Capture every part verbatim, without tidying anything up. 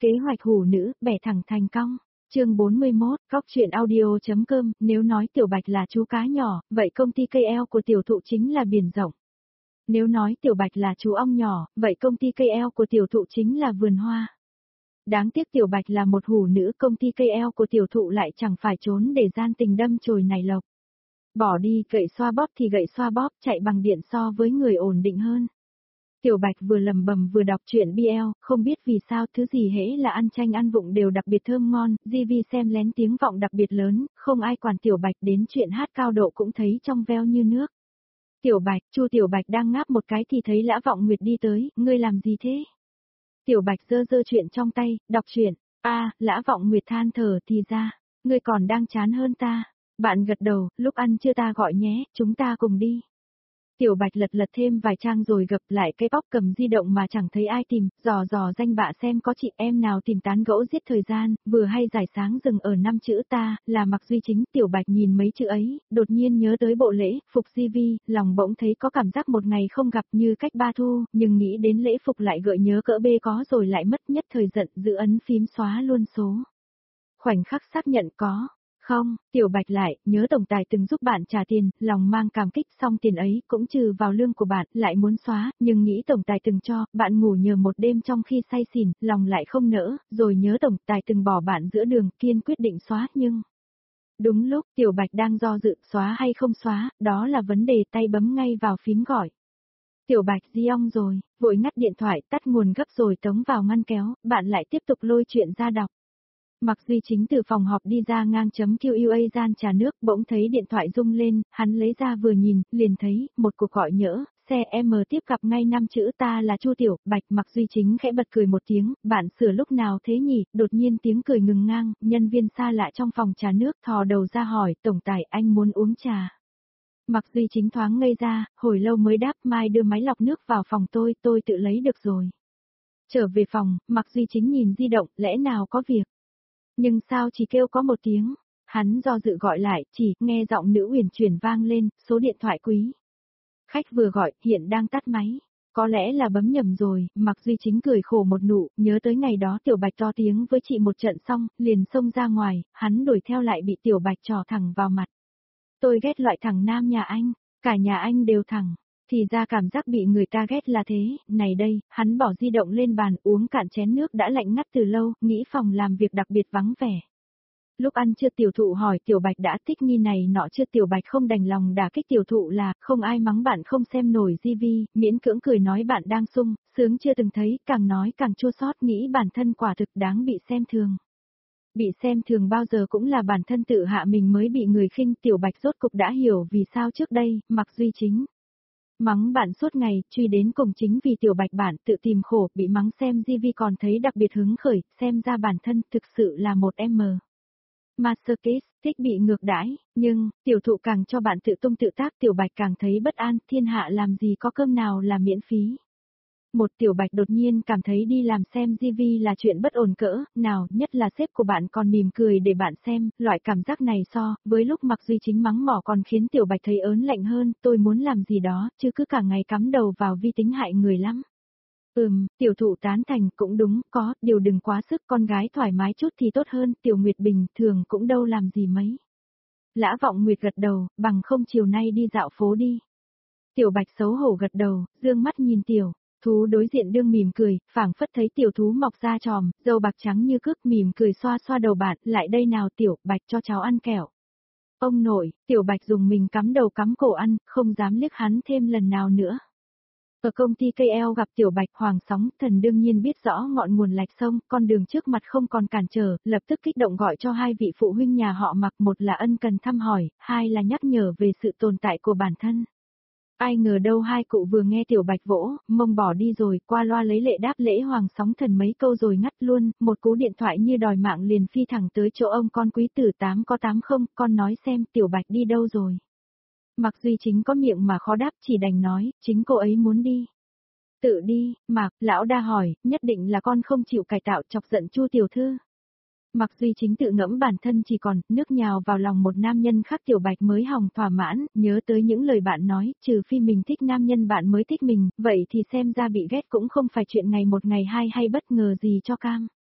Kế hoạch hủ nữ, bẻ thẳng thành cong. Chương bốn mươi mốt, Cóc truyện audio.com, nếu nói Tiểu Bạch là chú cá nhỏ, vậy công ty cây eo của tiểu thụ chính là biển rộng. Nếu nói Tiểu Bạch là chú ong nhỏ, vậy công ty cây eo của tiểu thụ chính là vườn hoa. Đáng tiếc Tiểu Bạch là một hủ nữ, công ty cây eo của tiểu thụ lại chẳng phải trốn để gian tình đâm chồi này lộc. Bỏ đi, gậy xoa bóp thì gậy xoa bóp, chạy bằng điện so với người ổn định hơn. Tiểu Bạch vừa lầm bầm vừa đọc truyện bê lờ, không biết vì sao thứ gì hễ là ăn chanh ăn vụng đều đặc biệt thơm ngon, gi vi xem lén tiếng vọng đặc biệt lớn, không ai quản Tiểu Bạch đến chuyện hát cao độ cũng thấy trong veo như nước. Tiểu Bạch, Chu Tiểu Bạch đang ngáp một cái thì thấy Lã Vọng Nguyệt đi tới, ngươi làm gì thế? Tiểu Bạch giơ giơ chuyện trong tay, đọc truyện, a à, Lã Vọng Nguyệt than thở thì ra, ngươi còn đang chán hơn ta. Bạn gật đầu, lúc ăn chưa ta gọi nhé, chúng ta cùng đi. Tiểu Bạch lật lật thêm vài trang rồi gập lại cái bóc cầm di động mà chẳng thấy ai tìm, dò dò danh bạ xem có chị em nào tìm tán gẫu giết thời gian, vừa hay giải sáng dừng ở năm chữ ta, là Mạc Duy Chính. Tiểu Bạch nhìn mấy chữ ấy, đột nhiên nhớ tới bộ lễ phục gi vi, lòng bỗng thấy có cảm giác một ngày không gặp như cách ba thu, nhưng nghĩ đến lễ phục lại gợi nhớ cỡ bê có rồi lại mất nhất thời giận, giữ ấn phím xóa luôn số. Khoảnh khắc xác nhận có. Không, Tiểu Bạch lại, nhớ tổng tài từng giúp bạn trả tiền, lòng mang cảm kích, xong tiền ấy cũng trừ vào lương của bạn, lại muốn xóa, nhưng nghĩ tổng tài từng cho, bạn ngủ nhờ một đêm trong khi say xỉn, lòng lại không nỡ, rồi nhớ tổng tài từng bỏ bạn giữa đường, kiên quyết định xóa, nhưng... Đúng lúc Tiểu Bạch đang do dự xóa hay không xóa, đó là vấn đề, tay bấm ngay vào phím gọi. Tiểu Bạch di ong rồi, vội ngắt điện thoại, tắt nguồn gấp rồi tống vào ngăn kéo, bạn lại tiếp tục lôi chuyện ra đọc. Mạc Duy Chính từ phòng họp đi ra ngang chấm quy a gian trà nước, bỗng thấy điện thoại rung lên, hắn lấy ra vừa nhìn, liền thấy, một cuộc gọi nhỡ, xe em tiếp gặp ngay năm chữ ta là Chu Tiểu Bạch. Mạc Duy Chính khẽ bật cười một tiếng, bạn sửa lúc nào thế nhỉ, đột nhiên tiếng cười ngừng ngang, nhân viên xa lạ trong phòng trà nước thò đầu ra hỏi, tổng tài anh muốn uống trà. Mạc Duy Chính thoáng ngây ra, hồi lâu mới đáp, mai đưa máy lọc nước vào phòng tôi, tôi tự lấy được rồi. Trở về phòng, Mạc Duy Chính nhìn di động, lẽ nào có việc. Nhưng sao chỉ kêu có một tiếng, hắn do dự gọi lại, chỉ nghe giọng nữ uyển chuyển vang lên, số điện thoại quý. Khách vừa gọi, hiện đang tắt máy, có lẽ là bấm nhầm rồi. Mạc Duy Chính cười khổ một nụ, nhớ tới ngày đó Tiểu Bạch to tiếng với chị một trận xong, liền xông ra ngoài, hắn đuổi theo lại bị Tiểu Bạch trò thẳng vào mặt. Tôi ghét loại thằng nam nhà anh, cả nhà anh đều thẳng. Thì ra cảm giác bị người ta ghét là thế, này đây, hắn bỏ di động lên bàn uống cạn chén nước đã lạnh ngắt từ lâu, nghĩ phòng làm việc đặc biệt vắng vẻ. Lúc ăn chưa tiểu thụ hỏi Tiểu Bạch đã thích nghi này nọ chưa, Tiểu Bạch không đành lòng đả kích tiểu thụ là, không ai mắng bạn không xem nổi gi vi, miễn cưỡng cười nói bạn đang sung, sướng chưa từng thấy, càng nói càng chua xót, nghĩ bản thân quả thực đáng bị xem thường. Bị xem thường bao giờ cũng là bản thân tự hạ mình mới bị người khinh. Tiểu Bạch rốt cục đã hiểu vì sao trước đây, Mạc Duy Chính mắng bạn suốt ngày, truy đến cùng chính vì Tiểu Bạch bạn tự tìm khổ, bị mắng xem gi vi còn thấy đặc biệt hứng khởi, xem ra bản thân thực sự là một em masochist, thích bị ngược đãi, nhưng, tiểu thụ càng cho bạn tự tung tự tác, Tiểu Bạch càng thấy bất an, thiên hạ làm gì có cơm nào là miễn phí. Một Tiểu Bạch đột nhiên cảm thấy đi làm xem gi vi là chuyện bất ổn cỡ, nào, nhất là sếp của bạn còn mỉm cười để bạn xem, loại cảm giác này so, với lúc Mạc Duy Chính mắng mỏ còn khiến Tiểu Bạch thấy ớn lạnh hơn, tôi muốn làm gì đó, chứ cứ cả ngày cắm đầu vào vi tính hại người lắm. Ừm, tiểu thụ tán thành, cũng đúng, có, điều đừng quá sức, con gái thoải mái chút thì tốt hơn, Tiểu Nguyệt bình thường cũng đâu làm gì mấy. Lã Vọng Nguyệt gật đầu, bằng không chiều nay đi dạo phố đi. Tiểu Bạch xấu hổ gật đầu, dương mắt nhìn Tiểu thú đối diện đương mỉm cười, phảng phất thấy tiểu thú mọc da tròm, râu bạc trắng như cước, mỉm cười xoa xoa đầu bạn, lại đây nào Tiểu Bạch cho cháu ăn kẹo. Ông nội, Tiểu Bạch dùng mình cắm đầu cắm cổ ăn, không dám liếc hắn thêm lần nào nữa. Ở công ty cây eo gặp Tiểu Bạch, Hoàng Sóng Thần đương nhiên biết rõ ngọn nguồn lạch sông, con đường trước mặt không còn cản trở, lập tức kích động gọi cho hai vị phụ huynh nhà họ Mạc, một là ân cần thăm hỏi, hai là nhắc nhở về sự tồn tại của bản thân. Ai ngờ đâu hai cụ vừa nghe Tiểu Bạch vỗ, mông bỏ đi rồi, qua loa lấy lệ đáp lễ Hoàng Sóng Thần mấy câu rồi ngắt luôn, một cú điện thoại như đòi mạng liền phi thẳng tới chỗ ông con quý tử tám có tám không, con nói xem Tiểu Bạch đi đâu rồi. Mạc Duy Chính có miệng mà khó đáp, chỉ đành nói, chính cô ấy muốn đi. Tự đi, Mạc, lão đa hỏi, nhất định là con không chịu cải tạo chọc giận Chu tiểu thư. Mạc Duy Chính tự ngẫm bản thân chỉ còn, nước nhào vào lòng một nam nhân khác Tiểu Bạch mới hòng thỏa mãn, nhớ tới những lời bạn nói, trừ phi mình thích nam nhân bạn mới thích mình, vậy thì xem ra bị ghét cũng không phải chuyện ngày một ngày hai hay bất ngờ gì cho cam.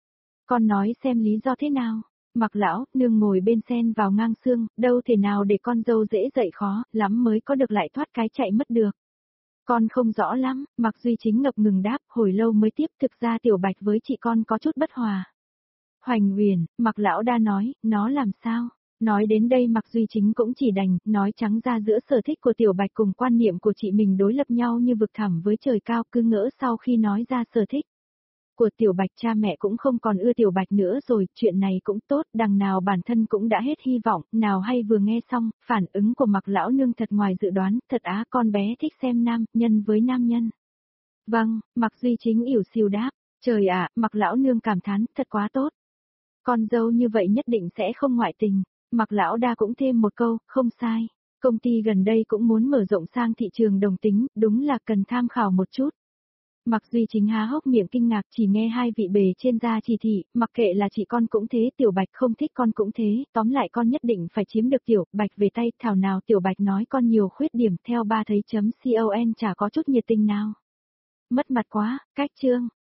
Con nói xem lý do thế nào. Mặc lão, nương ngồi bên sen vào ngang xương, đâu thể nào để con dâu dễ dậy khó, lắm mới có được lại thoát cái chạy mất được. Con không rõ lắm, Mạc Duy Chính ngập ngừng đáp, hồi lâu mới tiếp, thực ra Tiểu Bạch với chị con có chút bất hòa. Hoành Huyền, Mạc lão đa nói, nó làm sao? Nói đến đây Mạc Duy Chính cũng chỉ đành, nói trắng ra giữa sở thích của Tiểu Bạch cùng quan niệm của chị mình đối lập nhau như vực thẳm với trời cao, cứ ngỡ sau khi nói ra sở thích của Tiểu Bạch cha mẹ cũng không còn ưa Tiểu Bạch nữa rồi, chuyện này cũng tốt, đằng nào bản thân cũng đã hết hy vọng, nào hay vừa nghe xong, phản ứng của Mạc lão nương thật ngoài dự đoán, thật á, con bé thích xem nam nhân với nam nhân. Vâng, Mạc Duy Chính ỉu xìu đáp, trời ạ, Mạc lão nương cảm thán, thật quá tốt. Con dâu như vậy nhất định sẽ không ngoại tình. Mạc lão đa cũng thêm một câu, không sai. Công ty gần đây cũng muốn mở rộng sang thị trường đồng tính, đúng là cần tham khảo một chút. Mạc Duy Chính há hốc miệng kinh ngạc, chỉ nghe hai vị bề trên ra chỉ thị, mặc kệ là chị con cũng thế, Tiểu Bạch không thích con cũng thế, tóm lại con nhất định phải chiếm được Tiểu Bạch về tay, thảo nào Tiểu Bạch nói con nhiều khuyết điểm, theo ba thấy chấm con chả có chút nhiệt tình nào. Mất mặt quá, cách chương.